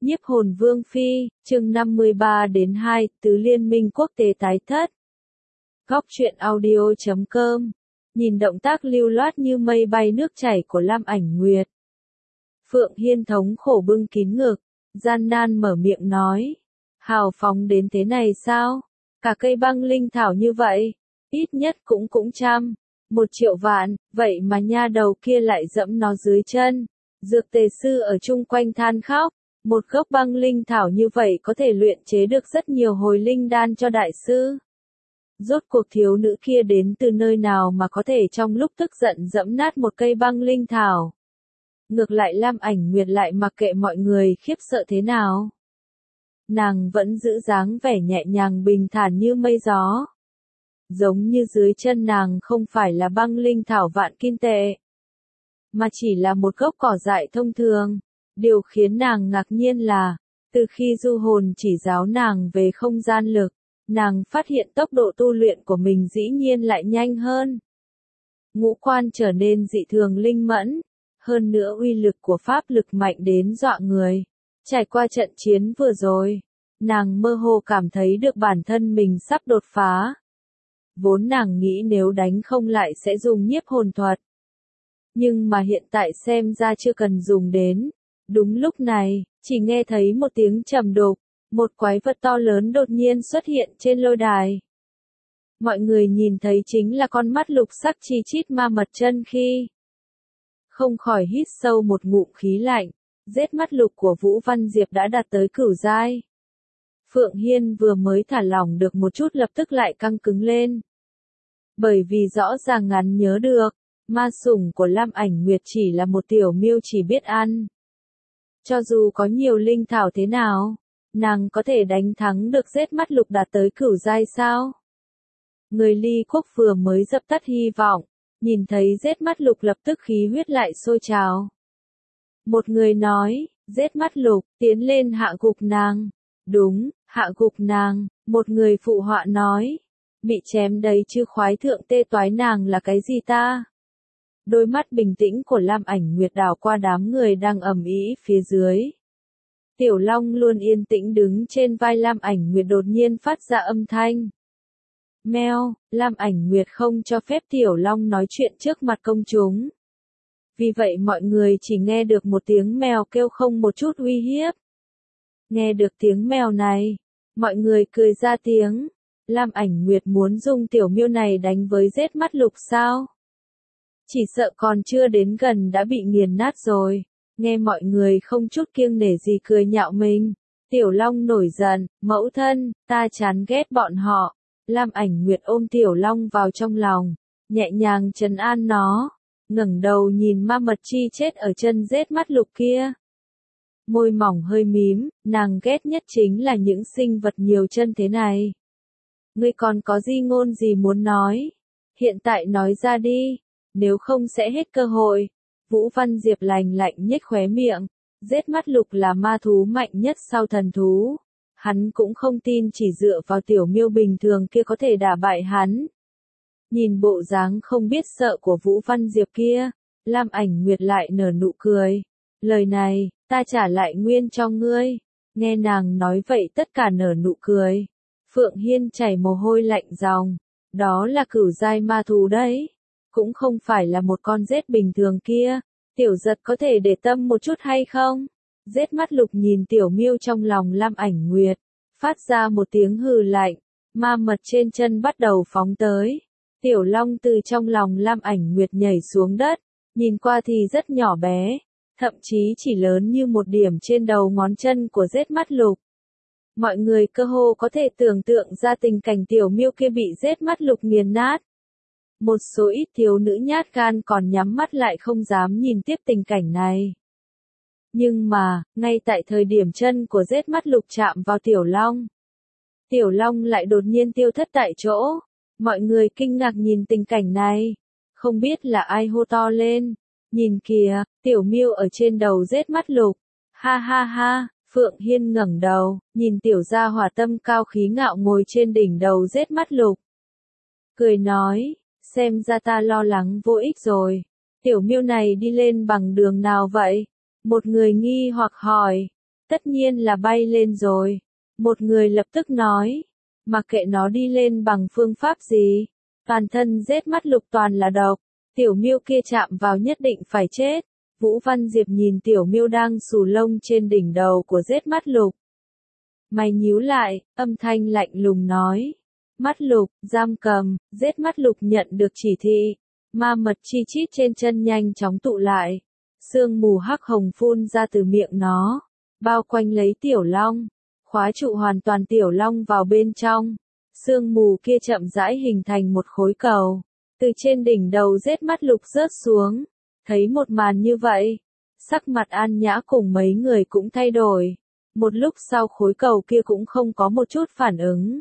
Nhiếp hồn vương phi, chương 53 đến 2, tứ liên minh quốc tế tái thất. Góc truyện audio.com. Nhìn động tác lưu loát như mây bay nước chảy của Lam Ảnh Nguyệt. Phượng Hiên thống khổ bưng kín ngực, gian nan mở miệng nói. Hào phóng đến thế này sao? Cả cây băng linh thảo như vậy, ít nhất cũng trăm, 1.000.000 vạn, vậy mà nha đầu kia lại dẫm nó dưới chân. Dược tề sư ở chung quanh than khóc. Một gốc băng linh thảo như vậy có thể luyện chế được rất nhiều hồi linh đan cho đại sư. Rốt cuộc thiếu nữ kia đến từ nơi nào mà có thể trong lúc tức giận dẫm nát một cây băng linh thảo. Ngược lại Lam Ảnh Nguyệt lại mặc kệ mọi người khiếp sợ thế nào. Nàng vẫn giữ dáng vẻ nhẹ nhàng bình thản như mây gió. Giống như dưới chân nàng không phải là băng linh thảo vạn kim tệ, mà chỉ là một gốc cỏ dại thông thường. Điều khiến nàng ngạc nhiên là, từ khi du hồn chỉ giáo nàng về không gian lực, nàng phát hiện tốc độ tu luyện của mình dĩ nhiên lại nhanh hơn. Ngũ quan trở nên dị thường linh mẫn, hơn nữa uy lực của pháp lực mạnh đến dọa người. Trải qua trận chiến vừa rồi, nàng mơ hồ cảm thấy được bản thân mình sắp đột phá. Vốn nàng nghĩ nếu đánh không lại sẽ dùng nhiếp hồn thuật. Nhưng mà hiện tại xem ra chưa cần dùng đến. Đúng lúc này, chỉ nghe thấy một tiếng trầm đục, một quái vật to lớn đột nhiên xuất hiện trên lôi đài. Mọi người nhìn thấy chính là con mắt lục sắc chi chít ma mật chân khi. Không khỏi hít sâu một ngụm khí lạnh, giết mắt lục của Vũ Văn Diệp đã đạt tới cửu giai. Phượng Hiên vừa mới thả lỏng được một chút lập tức lại căng cứng lên. Bởi vì rõ ràng ngắn nhớ được, ma sủng của Lam Ảnh Nguyệt chỉ là một tiểu miêu chỉ biết ăn. Cho dù có nhiều linh thảo thế nào, nàng có thể đánh thắng được giết mắt lục đạt tới cửu giai sao? Người Ly Quốc vừa mới dập tắt hy vọng, nhìn thấy giết mắt lục lập tức khí huyết lại sôi trào. Một người nói, giết mắt lục, tiến lên hạ gục nàng. Đúng, hạ gục nàng, một người phụ họa nói. Bị chém đấy chứ khoái thượng tê toái nàng là cái gì ta? Đôi mắt bình tĩnh của Lam Ảnh Nguyệt đảo qua đám người đang ầm ĩ phía dưới. Tiểu Long luôn yên tĩnh đứng trên vai Lam Ảnh Nguyệt đột nhiên phát ra âm thanh. Meo, Lam Ảnh Nguyệt không cho phép Tiểu Long nói chuyện trước mặt công chúng. Vì vậy mọi người chỉ nghe được một tiếng mèo kêu không một chút uy hiếp. Nghe được tiếng mèo này, mọi người cười ra tiếng. Lam Ảnh Nguyệt muốn dùng tiểu miêu này đánh với giết mắt lục sao? Chỉ sợ còn chưa đến gần đã bị nghiền nát rồi. Nghe mọi người không chút kiêng nể gì cười nhạo mình. Tiểu Long nổi giận, mẫu thân, ta chán ghét bọn họ. Lam Ảnh Nguyệt ôm Tiểu Long vào trong lòng, nhẹ nhàng trấn an nó, ngẩng đầu nhìn ma mật chi chết ở chân giết mắt lục kia. Môi mỏng hơi mím, nàng ghét nhất chính là những sinh vật nhiều chân thế này. Ngươi còn có di ngôn gì muốn nói? Hiện tại nói ra đi. Nếu không sẽ hết cơ hội. Vũ Văn Diệp lạnh lạnh nhếch khóe miệng. Giết mắt lục là ma thú mạnh nhất sau thần thú. Hắn cũng không tin chỉ dựa vào tiểu miêu bình thường kia có thể đả bại hắn. Nhìn bộ dáng không biết sợ của Vũ Văn Diệp kia, Lam Ảnh Nguyệt lại nở nụ cười. Lời này, ta trả lại nguyên cho ngươi. Nghe nàng nói vậy tất cả nở nụ cười. Phượng Hiên chảy mồ hôi lạnh ròng. Đó là cửu giai ma thú đấy. Cũng không phải là một con rết bình thường kia. Tiểu giật có thể để tâm một chút hay không? Rết mắt lục nhìn tiểu miêu trong lòng Lam Ảnh Nguyệt. Phát ra một tiếng hừ lạnh. Ma mật trên chân bắt đầu phóng tới. Tiểu Long từ trong lòng Lam Ảnh Nguyệt nhảy xuống đất. Nhìn qua thì rất nhỏ bé. Thậm chí chỉ lớn như một điểm trên đầu ngón chân của rết mắt lục. Mọi người cơ hồ có thể tưởng tượng ra tình cảnh tiểu miêu kia bị giết mắt lục nghiền nát. Một số ít thiếu nữ nhát gan còn nhắm mắt lại không dám nhìn tiếp tình cảnh này. Nhưng mà, ngay tại thời điểm chân của giết mắt lục chạm vào Tiểu Long lại đột nhiên tiêu thất tại chỗ. Mọi người kinh ngạc nhìn tình cảnh này. Không biết là ai hô to lên. Nhìn kìa, tiểu miêu ở trên đầu giết mắt lục. Ha ha ha. Phượng Hiên ngẩng đầu, nhìn tiểu gia hỏa tâm cao khí ngạo ngồi trên đỉnh đầu giết mắt lục. Cười nói, xem ra ta lo lắng vô ích rồi. Tiểu miêu này đi lên bằng đường nào vậy? Một người nghi hoặc hỏi. Tất nhiên là bay lên rồi. Một người lập tức nói. Mặc kệ nó đi lên bằng phương pháp gì. Toàn thân rết mắt lục toàn là độc. Tiểu miêu kia chạm vào nhất định phải chết. Vũ Văn Diệp nhìn tiểu miêu đang xù lông trên đỉnh đầu của rết mắt lục. Mày nhíu lại, âm thanh lạnh lùng nói. Mắt lục, giam cầm, rết mắt lục nhận được chỉ thị. Ma mật chi chít trên chân nhanh chóng tụ lại. Sương mù hắc hồng phun ra từ miệng nó. Bao quanh lấy tiểu long. Khóa trụ hoàn toàn tiểu long vào bên trong. Sương mù kia chậm rãi hình thành một khối cầu. Từ trên đỉnh đầu rết mắt lục rớt xuống. Thấy một màn như vậy. Sắc mặt An Nhã cùng mấy người cũng thay đổi. Một lúc sau khối cầu kia cũng không có một chút phản ứng.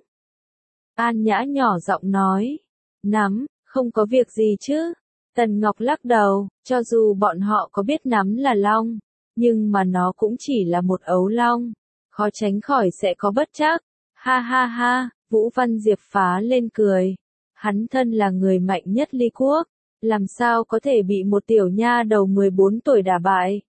An Nhã nhỏ giọng nói. Nắm, không có việc gì chứ. Tần Ngọc lắc đầu, cho dù bọn họ có biết nắm là long, nhưng mà nó cũng chỉ là một ấu long. Khó tránh khỏi sẽ có bất trắc. Ha ha ha, Vũ Văn Diệp phá lên cười. Hắn thân là người mạnh nhất Ly Quốc. Làm sao có thể bị một tiểu nha đầu 14 tuổi đả bại?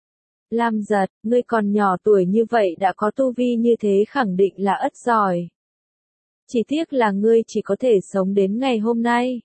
Lam Giật, ngươi còn nhỏ tuổi như vậy đã có tu vi như thế khẳng định là ất giỏi. Chỉ tiếc là ngươi chỉ có thể sống đến ngày hôm nay.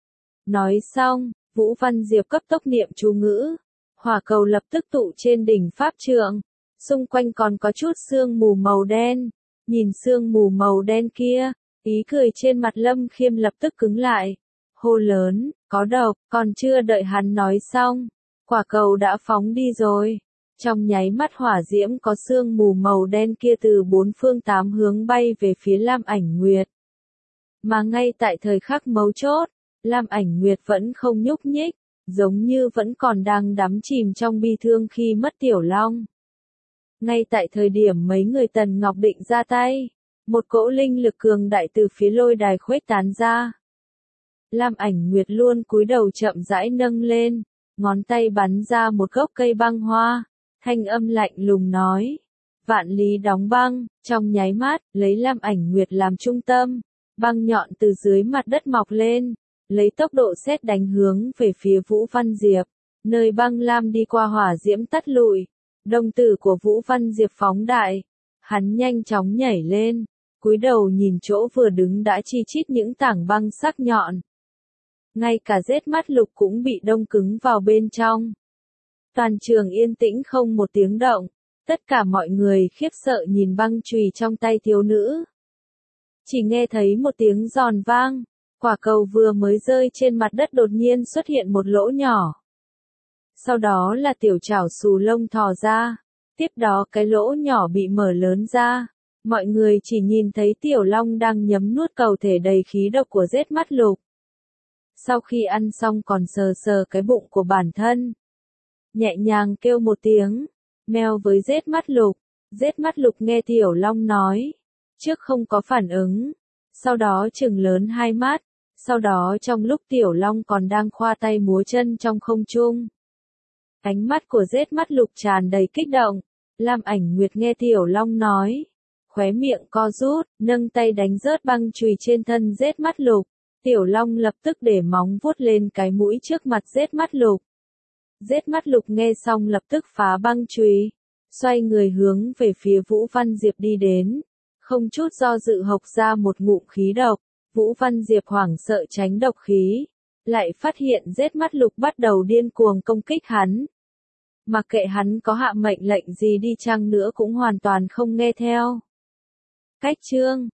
Nói xong, Vũ Văn Diệp cấp tốc niệm chú ngữ. Hỏa cầu lập tức tụ trên đỉnh pháp trượng. Xung quanh còn có chút sương mù màu đen. Nhìn sương mù màu đen kia, ý cười trên mặt Lâm Khiêm lập tức cứng lại. Hô lớn, có độc, còn chưa đợi hắn nói xong. Quả cầu đã phóng đi rồi. Trong nháy mắt hỏa diễm có sương mù màu đen kia từ bốn phương tám hướng bay về phía Lam Ảnh Nguyệt. Mà ngay tại thời khắc mấu chốt, Lam Ảnh Nguyệt vẫn không nhúc nhích, giống như vẫn còn đang đắm chìm trong bi thương khi mất tiểu long. Ngay tại thời điểm mấy người Tần Ngọc định ra tay, một cỗ linh lực cường đại từ phía lôi đài khuếch tán ra. Lam Ảnh Nguyệt luôn cúi đầu chậm rãi nâng lên, ngón tay bắn ra một gốc cây băng hoa, thanh âm lạnh lùng nói. Vạn lý đóng băng, trong nháy mắt, lấy Lam Ảnh Nguyệt làm trung tâm, băng nhọn từ dưới mặt đất mọc lên, lấy tốc độ sét đánh hướng về phía Vũ Văn Diệp, nơi băng lam đi qua hỏa diễm tắt lụi. Đồng tử của Vũ Văn Diệp phóng đại, hắn nhanh chóng nhảy lên, cúi đầu nhìn chỗ vừa đứng đã chi chít những tảng băng sắc nhọn. Ngay cả rết mắt lục cũng bị đông cứng vào bên trong. Toàn trường yên tĩnh không một tiếng động, tất cả mọi người khiếp sợ nhìn băng chùy trong tay thiếu nữ. Chỉ nghe thấy một tiếng giòn vang, quả cầu vừa mới rơi trên mặt đất đột nhiên xuất hiện một lỗ nhỏ. Sau đó là tiểu chảo xù lông thò ra, tiếp đó cái lỗ nhỏ bị mở lớn ra. Mọi người chỉ nhìn thấy tiểu long đang nhấm nuốt cầu thể đầy khí độc của rết mắt lục. Sau khi ăn xong còn sờ sờ cái bụng của bản thân. Nhẹ nhàng kêu một tiếng, meo với rết mắt lục. Rết mắt lục nghe tiểu long nói, trước không có phản ứng, sau đó trừng lớn hai mắt, sau đó trong lúc tiểu long còn đang khoa tay múa chân trong không trung. Ánh mắt của rết mắt lục tràn đầy kích động, Lam Ảnh Nguyệt nghe tiểu long nói, khóe miệng co rút, nâng tay đánh rớt băng chùy trên thân rết mắt lục. Tiểu long lập tức để móng vuốt lên cái mũi trước mặt rết mắt lục. Rết mắt lục nghe xong lập tức phá băng chùy, xoay người hướng về phía Vũ Văn Diệp đi đến, không chút do dự hộc ra một ngụm khí độc. Vũ Văn Diệp hoảng sợ tránh độc khí, lại phát hiện rết mắt lục bắt đầu điên cuồng công kích hắn. Mặc kệ hắn có hạ mệnh lệnh gì đi chăng nữa cũng hoàn toàn không nghe theo. Cách chương